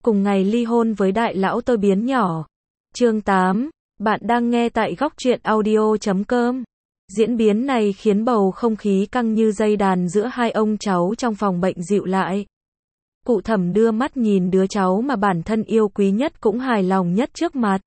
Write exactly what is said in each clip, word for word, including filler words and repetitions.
cùng ngày ly hôn với đại lão tôi biến nhỏ. Chương tám, bạn đang nghe tại góc truyện audio chấm com. Diễn biến này khiến bầu không khí căng như dây đàn giữa hai ông cháu trong phòng bệnh dịu lại. Cụ Thẩm đưa mắt nhìn đứa cháu mà bản thân yêu quý nhất cũng hài lòng nhất trước mặt.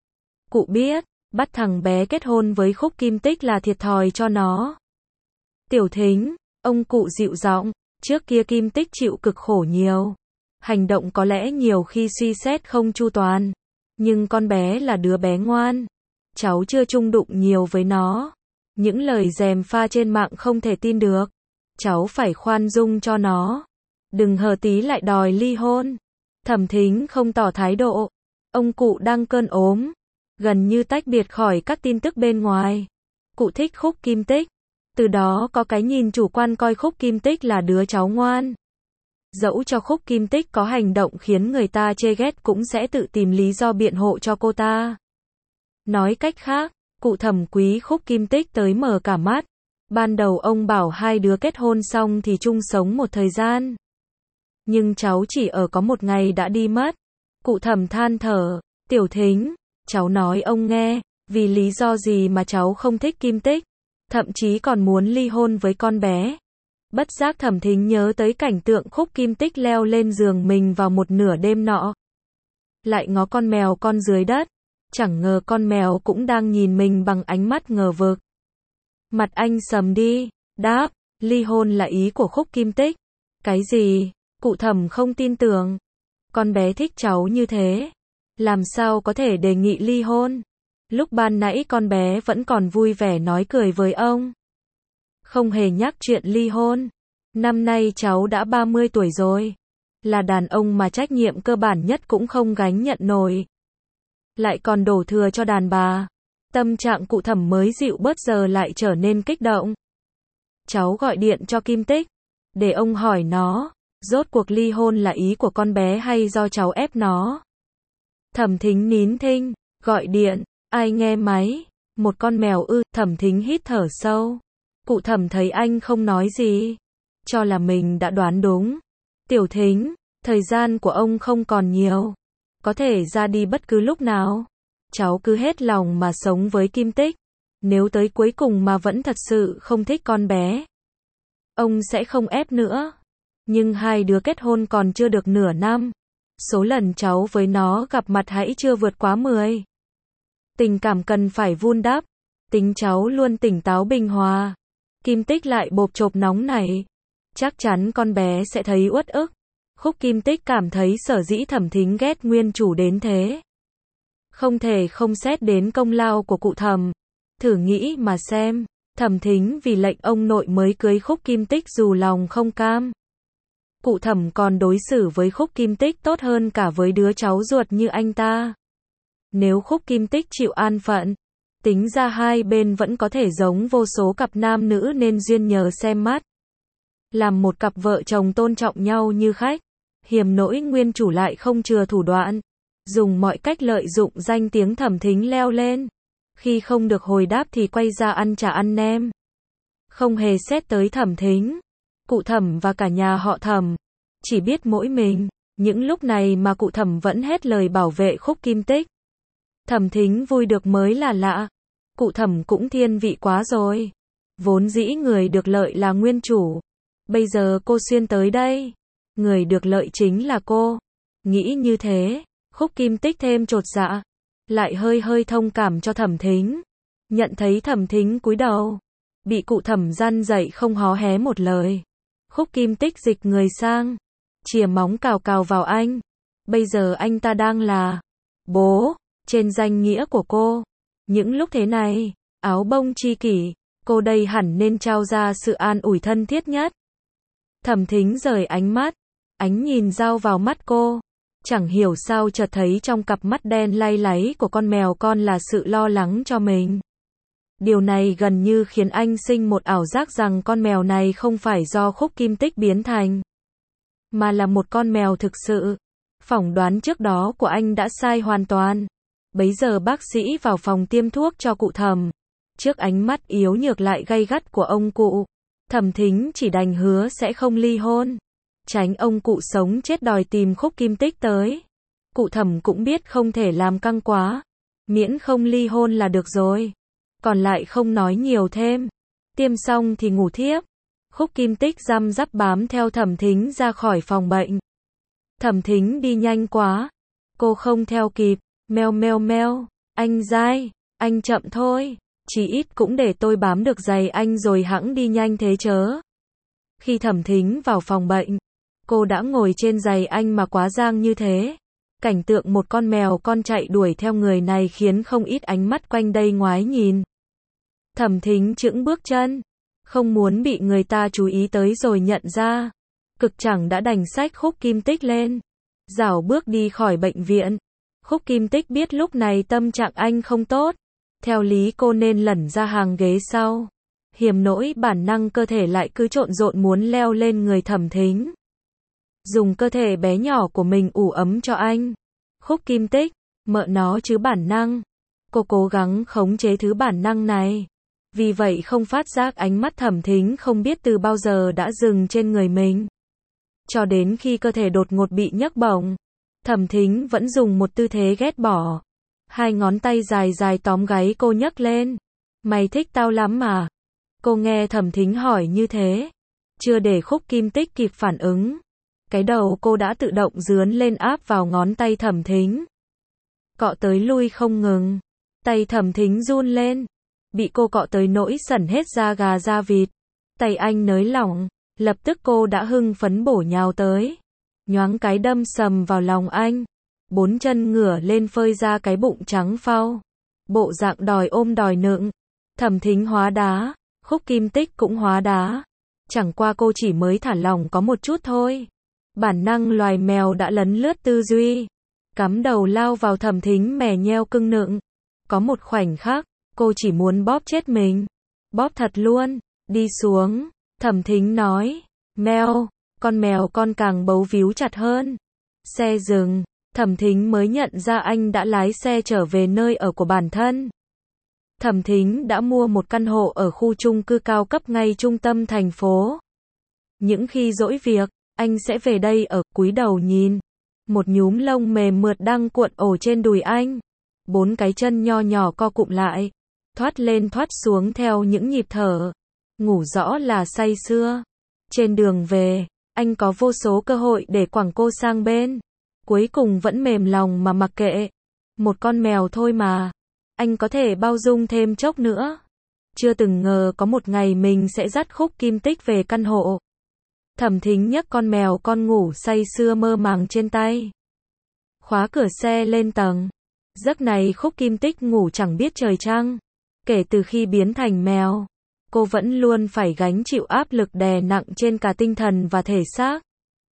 Cụ biết, bắt thằng bé kết hôn với Khúc Kim Tích là thiệt thòi cho nó. Tiểu Thính, ông cụ dịu giọng, trước kia Kim Tích chịu cực khổ nhiều. Hành động có lẽ nhiều khi suy xét không chu toàn. Nhưng con bé là đứa bé ngoan. Cháu chưa chung đụng nhiều với nó. Những lời gièm pha trên mạng không thể tin được. Cháu phải khoan dung cho nó. Đừng hờ tí lại đòi ly hôn. Thẩm Thính không tỏ thái độ. Ông cụ đang cơn ốm. Gần như tách biệt khỏi các tin tức bên ngoài. Cụ thích Khúc Kim Tích. Từ đó có cái nhìn chủ quan coi Khúc Kim Tích là đứa cháu ngoan. Dẫu cho Khúc Kim Tích có hành động khiến người ta chê ghét cũng sẽ tự tìm lý do biện hộ cho cô ta. Nói cách khác, cụ Thẩm quý Khúc Kim Tích tới mở cả mắt. Ban đầu ông bảo hai đứa kết hôn xong thì chung sống một thời gian. Nhưng cháu chỉ ở có một ngày đã đi mất. Cụ Thẩm than thở, Tiểu Thính, cháu nói ông nghe, vì lý do gì mà cháu không thích Kim Tích, thậm chí còn muốn ly hôn với con bé. Bất giác Thẩm Thính nhớ tới cảnh tượng Khúc Kim Tích leo lên giường mình vào một nửa đêm nọ. Lại ngó con mèo con dưới đất, chẳng ngờ con mèo cũng đang nhìn mình bằng ánh mắt ngờ vực. Mặt anh sầm đi, đáp, ly hôn là ý của Khúc Kim Tích. Cái gì? Cụ Thẩm không tin tưởng. Con bé thích cháu như thế, làm sao có thể đề nghị ly hôn? Lúc ban nãy con bé vẫn còn vui vẻ nói cười với ông. Không hề nhắc chuyện ly hôn. Năm nay cháu đã ba mươi tuổi rồi. Là đàn ông mà trách nhiệm cơ bản nhất cũng không gánh nhận nổi. Lại còn đổ thừa cho đàn bà. Tâm trạng cụ Thẩm mới dịu bớt giờ lại trở nên kích động. Cháu gọi điện cho Kim Tích. Để ông hỏi nó, rốt cuộc ly hôn là ý của con bé hay do cháu ép nó? Thẩm Thính nín thinh, gọi điện, ai nghe máy? Một con mèo ư? Thẩm Thính hít thở sâu. Cụ Thẩm thấy anh không nói gì, cho là mình đã đoán đúng. Tiểu Thính, thời gian của ông không còn nhiều, có thể ra đi bất cứ lúc nào. Cháu cứ hết lòng mà sống với Kim Tích. Nếu tới cuối cùng mà vẫn thật sự không thích con bé, ông sẽ không ép nữa. Nhưng hai đứa kết hôn còn chưa được nửa năm. Số lần cháu với nó gặp mặt hãy chưa vượt quá mười. Tình cảm cần phải vun đắp. Tính cháu luôn tỉnh táo bình hòa. Kim Tích lại bộp chộp nóng nảy. Chắc chắn con bé sẽ thấy uất ức. Khúc Kim Tích cảm thấy sở dĩ Thẩm Thính ghét nguyên chủ đến thế. Không thể không xét đến công lao của cụ Thẩm. Thử nghĩ mà xem, Thẩm Thính vì lệnh ông nội mới cưới Khúc Kim Tích dù lòng không cam. Cụ Thẩm còn đối xử với Khúc Kim Tích tốt hơn cả với đứa cháu ruột như anh ta. Nếu Khúc Kim Tích chịu an phận, tính ra hai bên vẫn có thể giống vô số cặp nam nữ nên duyên nhờ xem mắt. Làm một cặp vợ chồng tôn trọng nhau như khách. Hiềm nỗi nguyên chủ lại không chừa thủ đoạn, dùng mọi cách lợi dụng danh tiếng Thẩm Thính leo lên. Khi không được hồi đáp thì quay ra ăn chả ăn nem. Không hề xét tới Thẩm Thính, cụ Thẩm và cả nhà họ Thẩm, chỉ biết mỗi mình. Những lúc này mà cụ Thẩm vẫn hết lời bảo vệ Khúc Kim Tích. Thẩm Thính vui được mới là lạ. Cụ Thẩm cũng thiên vị quá rồi. Vốn dĩ người được lợi là nguyên chủ. Bây giờ cô xuyên tới đây. Người được lợi chính là cô. Nghĩ như thế, Khúc Kim Tích thêm chột dạ. Lại hơi hơi thông cảm cho Thẩm Thính. Nhận thấy Thẩm Thính cúi đầu. Bị cụ Thẩm răn dạy không hó hé một lời. Khúc Kim Tích dịch người sang. Chìa móng cào cào vào anh. Bây giờ anh ta đang là bố, trên danh nghĩa của cô. Những lúc thế này, áo bông tri kỷ, cô đây hẳn nên trao ra sự an ủi thân thiết nhất. Thẩm Thính rời ánh mắt, ánh nhìn dao vào mắt cô. Chẳng hiểu sao chợt thấy trong cặp mắt đen lay láy của con mèo con là sự lo lắng cho mình. Điều này gần như khiến anh sinh một ảo giác rằng con mèo này không phải do Khúc Kim Tích biến thành, mà là một con mèo thực sự. Phỏng đoán trước đó của anh đã sai hoàn toàn. Bấy giờ bác sĩ vào phòng tiêm thuốc cho cụ Thẩm. Trước ánh mắt yếu nhược lại gay gắt của ông cụ, Thẩm Thính chỉ đành hứa sẽ không ly hôn. Tránh ông cụ sống chết đòi tìm Khúc Kim Tích tới. Cụ Thẩm cũng biết không thể làm căng quá, miễn không ly hôn là được rồi. Còn lại không nói nhiều thêm. Tiêm xong thì ngủ thiếp. Khúc Kim Tích răm rắp bám theo Thẩm Thính ra khỏi phòng bệnh. Thẩm Thính đi nhanh quá, cô không theo kịp. Meo meo meo, anh dai, anh chậm thôi, chí ít cũng để tôi bám được giày anh rồi hẵng đi nhanh thế chớ. Khi Thẩm Thính vào phòng bệnh, cô đã ngồi trên giày anh mà quá giang như thế. Cảnh tượng một con mèo con chạy đuổi theo người này khiến không ít ánh mắt quanh đây ngoái nhìn. Thẩm Thính chững bước chân, không muốn bị người ta chú ý tới rồi nhận ra. Cực chẳng đã đành xách Khúc Kim Tích lên, rảo bước đi khỏi bệnh viện. Khúc Kim Tích biết lúc này tâm trạng anh không tốt. Theo lý cô nên lẩn ra hàng ghế sau. Hiểm nỗi bản năng cơ thể lại cứ trộn rộn muốn leo lên người Thẩm Thính. Dùng cơ thể bé nhỏ của mình ủ ấm cho anh. Khúc Kim Tích, mợ nó chứ bản năng. Cô cố gắng khống chế thứ bản năng này. Vì vậy không phát giác ánh mắt Thẩm Thính không biết từ bao giờ đã dừng trên người mình. Cho đến khi cơ thể đột ngột bị nhấc bổng, Thẩm Thính vẫn dùng một tư thế ghét bỏ. Hai ngón tay dài dài tóm gáy cô nhấc lên. Mày thích tao lắm mà. Cô nghe Thẩm Thính hỏi như thế. Chưa để Khúc Kim Tích kịp phản ứng. Cái đầu cô đã tự động dướn lên áp vào ngón tay Thẩm Thính. Cọ tới lui không ngừng. Tay Thẩm Thính run lên. Bị cô cọ tới nỗi sẩn hết da gà da vịt. Tay anh nới lỏng. Lập tức cô đã hưng phấn bổ nhào tới. Nhoáng cái đâm sầm vào lòng anh. Bốn chân ngửa lên phơi ra cái bụng trắng phau. Bộ dạng đòi ôm đòi nựng. Thẩm Thính hóa đá. Khúc Kim Tích cũng hóa đá. Chẳng qua cô chỉ mới thả lỏng có một chút thôi. Bản năng loài mèo đã lấn lướt tư duy. Cắm đầu lao vào Thẩm Thính mè nheo cưng nựng. Có một khoảnh khắc, cô chỉ muốn bóp chết mình. Bóp thật luôn. Đi xuống. Thẩm Thính nói. Mèo. Con mèo con càng bấu víu chặt hơn. Xe dừng. Thẩm Thính mới nhận ra anh đã lái xe trở về nơi ở của bản thân. Thẩm Thính đã mua một căn hộ ở khu chung cư cao cấp ngay trung tâm thành phố. Những khi rỗi việc, anh sẽ về đây ở, cúi đầu nhìn. Một nhúm lông mềm mượt đang cuộn ổ trên đùi anh. Bốn cái chân nho nhỏ co cụm lại. Thoát lên thoát xuống theo những nhịp thở. Ngủ rõ là say sưa. Trên đường về, anh có vô số cơ hội để quẳng cô sang bên. Cuối cùng vẫn mềm lòng mà mặc kệ. Một con mèo thôi mà. Anh có thể bao dung thêm chốc nữa. Chưa từng ngờ có một ngày mình sẽ dắt Khúc Kim Tích về căn hộ. Thẩm Thính nhấc con mèo con ngủ say sưa mơ màng trên tay. Khóa cửa xe lên tầng. Giấc này Khúc Kim Tích ngủ chẳng biết trời trăng. Kể từ khi biến thành mèo, cô vẫn luôn phải gánh chịu áp lực đè nặng trên cả tinh thần và thể xác.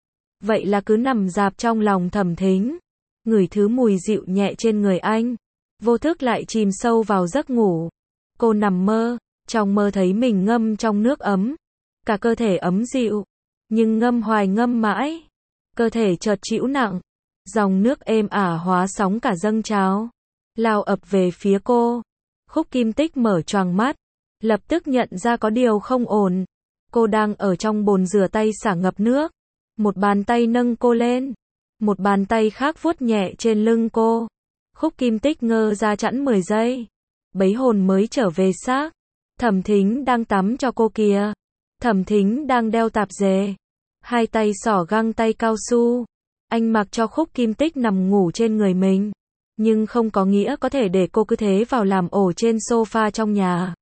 Vậy là cứ nằm dạp trong lòng Thẩm Thính, ngửi thứ mùi dịu nhẹ trên người anh, vô thức lại chìm sâu vào giấc ngủ. Cô nằm mơ, trong mơ thấy mình ngâm trong nước ấm, cả cơ thể ấm dịu, nhưng ngâm hoài ngâm mãi, cơ thể chợt trĩu nặng, dòng nước êm ả hóa sóng cả dâng trào, lao ập về phía cô. Khúc Kim Tích mở choàng mắt, lập tức nhận ra có điều không ổn. Cô đang ở trong bồn rửa tay xả ngập nước. Một bàn tay nâng cô lên, một bàn tay khác vuốt nhẹ trên lưng cô. Khúc Kim Tích ngơ ra chẵn mười giây. Bấy hồn mới trở về xác. Thẩm Thính đang tắm cho cô kìa. Thẩm Thính đang đeo tạp dề. Hai tay xỏ găng tay cao su. Anh mặc cho Khúc Kim Tích nằm ngủ trên người mình. Nhưng không có nghĩa có thể để cô cứ thế vào làm ổ trên sofa trong nhà.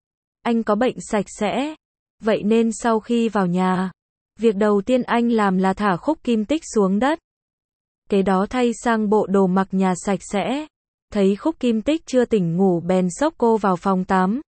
Anh có bệnh sạch sẽ. Vậy nên sau khi vào nhà, việc đầu tiên anh làm là thả Khúc Kim Tích xuống đất. Kế đó thay sang bộ đồ mặc nhà sạch sẽ. Thấy Khúc Kim Tích chưa tỉnh ngủ bèn xốc cô vào phòng tắm.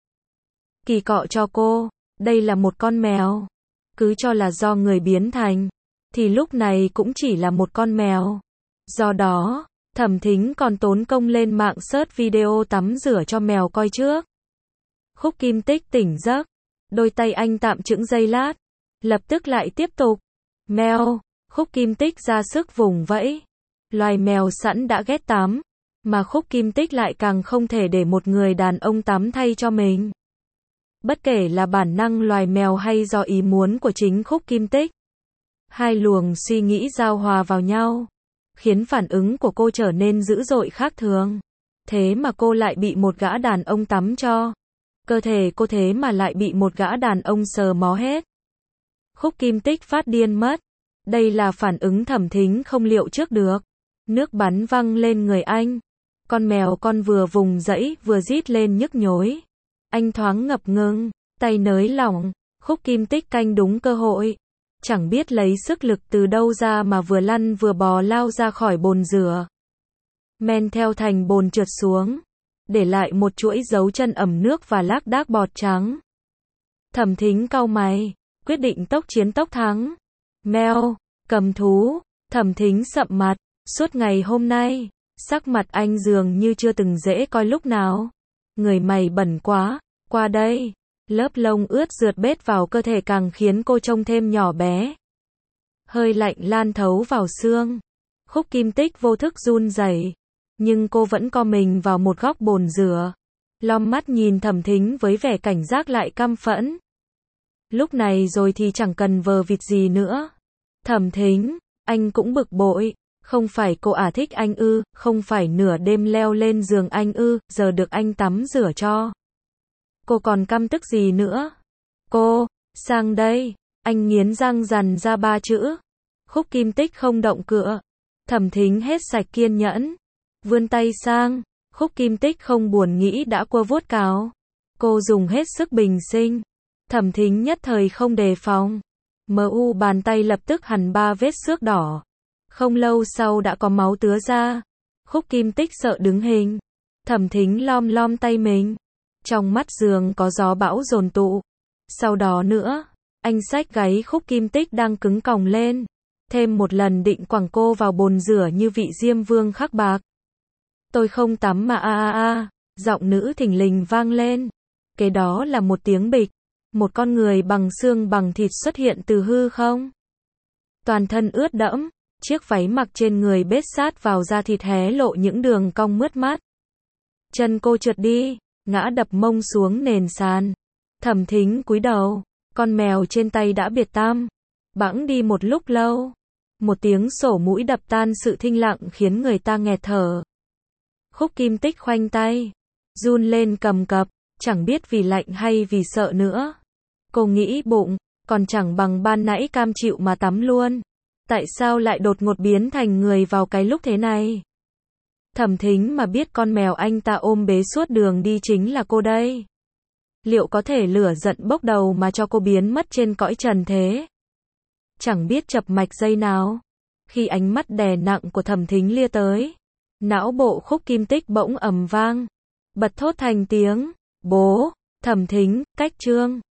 Kỳ cọ cho cô, đây là một con mèo. Cứ cho là do người biến thành, thì lúc này cũng chỉ là một con mèo. Do đó, Thẩm Thính còn tốn công lên mạng search video tắm rửa cho mèo coi trước. Khúc Kim Tích tỉnh giấc, đôi tay anh tạm chững giây lát, lập tức lại tiếp tục. Mèo, Khúc Kim Tích ra sức vùng vẫy. Loài mèo sẵn đã ghét tắm, mà Khúc Kim Tích lại càng không thể để một người đàn ông tắm thay cho mình. Bất kể là bản năng loài mèo hay do ý muốn của chính Khúc Kim Tích. Hai luồng suy nghĩ giao hòa vào nhau, khiến phản ứng của cô trở nên dữ dội khác thường. Thế mà cô lại bị một gã đàn ông tắm cho. Cơ thể cô thế mà lại bị một gã đàn ông sờ mó hết. Khúc Kim Tích phát điên mất. Đây là phản ứng Thẩm Thính không liệu trước được. Nước bắn văng lên người anh. Con mèo con vừa vùng dẫy vừa rít lên nhức nhối. Anh thoáng ngập ngừng, tay nới lỏng. Khúc Kim Tích canh đúng cơ hội. Chẳng biết lấy sức lực từ đâu ra mà vừa lăn vừa bò lao ra khỏi bồn rửa. Men theo thành bồn trượt xuống, để lại một chuỗi dấu chân ẩm nước và lác đác bọt trắng. Thẩm Thính cau mày, quyết định tốc chiến tốc thắng. Mèo, cầm thú, Thẩm Thính sậm mặt, suốt ngày hôm nay, sắc mặt anh dường như chưa từng dễ coi lúc nào. Người mày bẩn quá, qua đây. Lớp lông ướt rượt bết vào cơ thể càng khiến cô trông thêm nhỏ bé. Hơi lạnh lan thấu vào xương. Khúc Kim Tích vô thức run rẩy, nhưng cô vẫn co mình vào một góc bồn rửa, lom mắt nhìn Thẩm Thính với vẻ cảnh giác lại căm phẫn. Lúc này rồi thì chẳng cần vờ vịt gì nữa. Thẩm Thính, anh cũng bực bội, không phải cô ả thích anh ư, không phải nửa đêm leo lên giường anh ư, giờ được anh tắm rửa cho. Cô còn căm tức gì nữa? Cô, sang đây, anh nghiến răng dằn ra ba chữ. Khúc Kim Tích không động cựa. Thẩm Thính hết sạch kiên nhẫn, vươn tay sang. Khúc Kim Tích không buồn nghĩ đã qua vuốt cáo. Cô dùng hết sức bình sinh. Thẩm Thính nhất thời không đề phòng. Mờ u bàn tay lập tức hằn ba vết xước đỏ. Không lâu sau đã có máu tứa ra. Khúc Kim Tích sợ đứng hình. Thẩm Thính lom lom tay mình. Trong mắt giường có gió bão dồn tụ. Sau đó nữa, anh xách gáy Khúc Kim Tích đang cứng còng lên. Thêm một lần định quẳng cô vào bồn rửa như vị Diêm Vương khắc bạc. Tôi không tắm mà a a a, giọng nữ thình lình vang lên. Kế đó là một tiếng bịch. Một con người bằng xương bằng thịt xuất hiện từ hư không. Toàn thân ướt đẫm, chiếc váy mặc trên người bết sát vào da thịt hé lộ những đường cong mướt mát. Chân cô trượt đi, ngã đập mông xuống nền sàn. Thẩm Thính cúi đầu, con mèo trên tay đã biệt tăm, bẵng đi một lúc lâu. Một tiếng sổ mũi đập tan sự thinh lặng khiến người ta nghẹt thở. Khúc Kim Tích khoanh tay, run lên cầm cập, chẳng biết vì lạnh hay vì sợ nữa. Cô nghĩ bụng, còn chẳng bằng ban nãy cam chịu mà tắm luôn. Tại sao lại đột ngột biến thành người vào cái lúc thế này? Thẩm Thính mà biết con mèo anh ta ôm bế suốt đường đi chính là cô đây. Liệu có thể lửa giận bốc đầu mà cho cô biến mất trên cõi trần thế? Chẳng biết chập mạch giây nào. Khi ánh mắt đè nặng của Thẩm Thính lia tới, não bộ Khúc Kim Tích bỗng ầm vang, bật thốt thành tiếng, bố, Thẩm Thính, cách chương.